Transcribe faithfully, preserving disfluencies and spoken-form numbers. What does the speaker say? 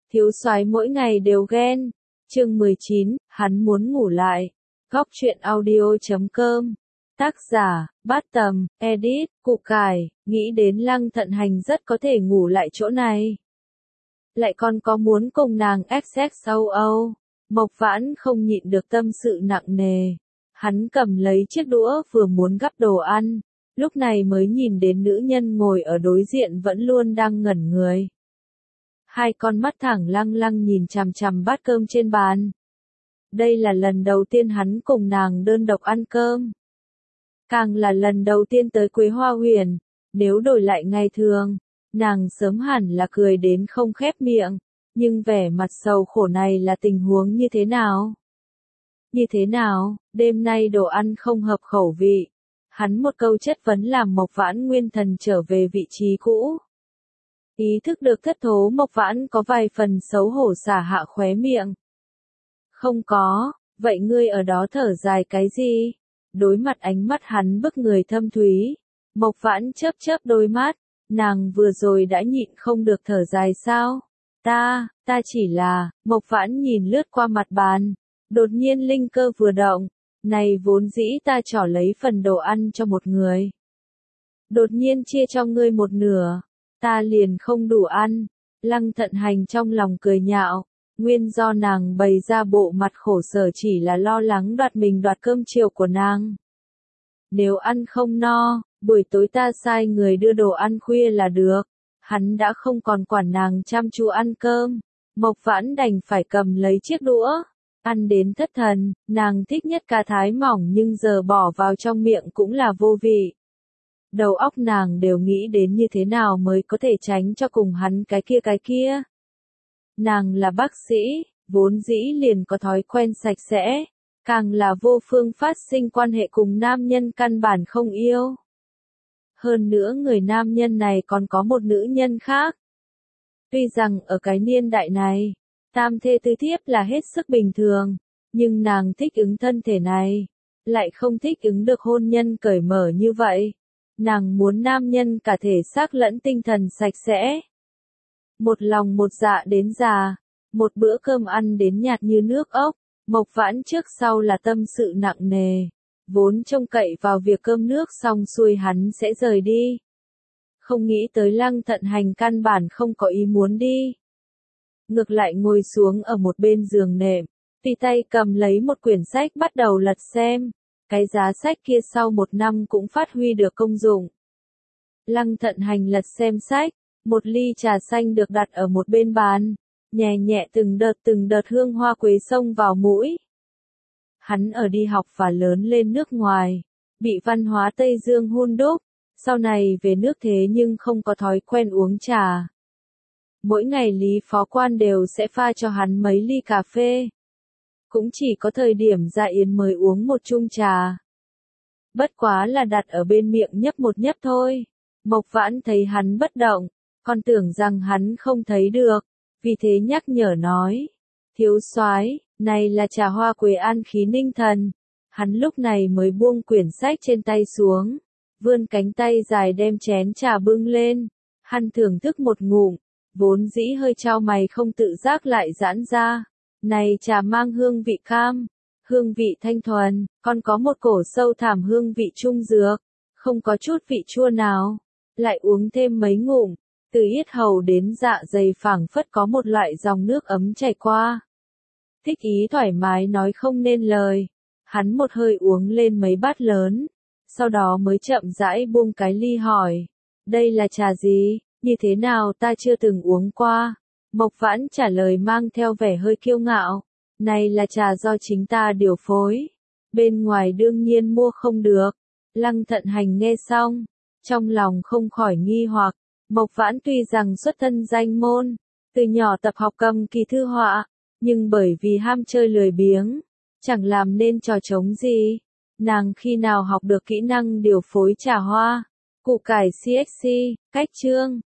Thiếu soái mỗi ngày đều ghen. Chương mười chín, hắn muốn ngủ lại. Góc truyện audio chấm com. Tác giả, Bát Tầm, edit, Củ Cải, nghĩ đến Lăng Thận Hành rất có thể ngủ lại chỗ này. Lại còn có muốn cùng nàng ép xét sâu âu. Mộc Vãn không nhịn được tâm sự nặng nề. Hắn cầm lấy chiếc đũa vừa muốn gắp đồ ăn, lúc này mới nhìn đến nữ nhân ngồi ở đối diện vẫn luôn đang ngẩn người. Hai con mắt thẳng lăng lăng nhìn chằm chằm bát cơm trên bàn. Đây là lần đầu tiên hắn cùng nàng đơn độc ăn cơm. Càng là lần đầu tiên tới Quế Hoa Huyền, nếu đổi lại ngày thường, nàng sớm hẳn là cười đến không khép miệng, nhưng vẻ mặt sầu khổ này là tình huống như thế nào? Như thế nào, đêm nay đồ ăn không hợp khẩu vị. Hắn một câu chất vấn làm Mộc Vãn nguyên thần trở về vị trí cũ. Ý thức được thất thố Mộc Vãn có vài phần xấu hổ xả hạ khóe miệng. Không có, vậy ngươi ở đó thở dài cái gì? Đối mặt ánh mắt hắn bức người thâm thúy. Mộc Vãn chớp chớp đôi mắt, nàng vừa rồi đã nhịn không được thở dài sao? Ta, ta chỉ là, Mộc Vãn nhìn lướt qua mặt bàn. Đột nhiên linh cơ vừa động, này vốn dĩ ta trỏ lấy phần đồ ăn cho một người. Đột nhiên chia cho ngươi một nửa, ta liền không đủ ăn. Lăng Thận Hành trong lòng cười nhạo, nguyên do nàng bày ra bộ mặt khổ sở chỉ là lo lắng đoạt mình đoạt cơm chiều của nàng. Nếu ăn không no, buổi tối ta sai người đưa đồ ăn khuya là được. Hắn đã không còn quản nàng chăm chú ăn cơm, Mộc Vãn đành phải cầm lấy chiếc đũa. Ăn đến thất thần, nàng thích nhất cá thái mỏng nhưng giờ bỏ vào trong miệng cũng là vô vị. Đầu óc nàng đều nghĩ đến như thế nào mới có thể tránh cho cùng hắn cái kia cái kia. Nàng là bác sĩ, vốn dĩ liền có thói quen sạch sẽ, càng là vô phương phát sinh quan hệ cùng nam nhân căn bản không yêu. Hơn nữa người nam nhân này còn có một nữ nhân khác. Tuy rằng ở cái niên đại này, tam thê tứ thiếp là hết sức bình thường, nhưng nàng thích ứng thân thể này, lại không thích ứng được hôn nhân cởi mở như vậy. Nàng muốn nam nhân cả thể xác lẫn tinh thần sạch sẽ. Một lòng một dạ đến già, một bữa cơm ăn đến nhạt như nước ốc, Mộc Vãn trước sau là tâm sự nặng nề, vốn trông cậy vào việc cơm nước xong xuôi hắn sẽ rời đi. Không nghĩ tới Lăng Thận Hành căn bản không có ý muốn đi. Ngược lại ngồi xuống ở một bên giường nệm, tùy tay cầm lấy một quyển sách bắt đầu lật xem. Cái giá sách kia sau một năm cũng phát huy được công dụng. Lăng Thận Hành lật xem sách, một ly trà xanh được đặt ở một bên bàn, nhẹ nhẹ từng đợt từng đợt hương hoa quế xông vào mũi. Hắn ở đi học và lớn lên nước ngoài, bị văn hóa Tây Dương hun đúc, sau này về nước thế nhưng không có thói quen uống trà. Mỗi ngày Lý Phó Quan đều sẽ pha cho hắn mấy ly cà phê. Cũng chỉ có thời điểm ra yến mới uống một chung trà. Bất quá là đặt ở bên miệng nhấp một nhấp thôi. Mộc Vãn thấy hắn bất động, còn tưởng rằng hắn không thấy được, vì thế nhắc nhở nói. Thiếu soái, này là trà hoa quế an khí ninh thần. Hắn lúc này mới buông quyển sách trên tay xuống, vươn cánh tay dài đem chén trà bưng lên. Hắn thưởng thức một ngụm, vốn dĩ hơi chau mày không tự giác lại giãn ra. Này trà mang hương vị cam, hương vị thanh thuần, còn có một cổ sâu thẳm hương vị trung dược, không có chút vị chua nào. Lại uống thêm mấy ngụm, từ yết hầu đến dạ dày phảng phất có một loại dòng nước ấm chảy qua. Thích ý thoải mái nói không nên lời, hắn một hơi uống lên mấy bát lớn, sau đó mới chậm rãi buông cái ly hỏi, đây là trà gì, như thế nào ta chưa từng uống qua. Mộc Vãn trả lời mang theo vẻ hơi kiêu ngạo, này là trà do chính ta điều phối, bên ngoài đương nhiên mua không được. Lăng Thận Hành nghe xong, trong lòng không khỏi nghi hoặc, Mộc Vãn tuy rằng xuất thân danh môn, từ nhỏ tập học cầm kỳ thư họa, nhưng bởi vì ham chơi lười biếng, chẳng làm nên trò trống gì, nàng khi nào học được kỹ năng điều phối trà hoa. Củ Cải xê ích xê, cách chương.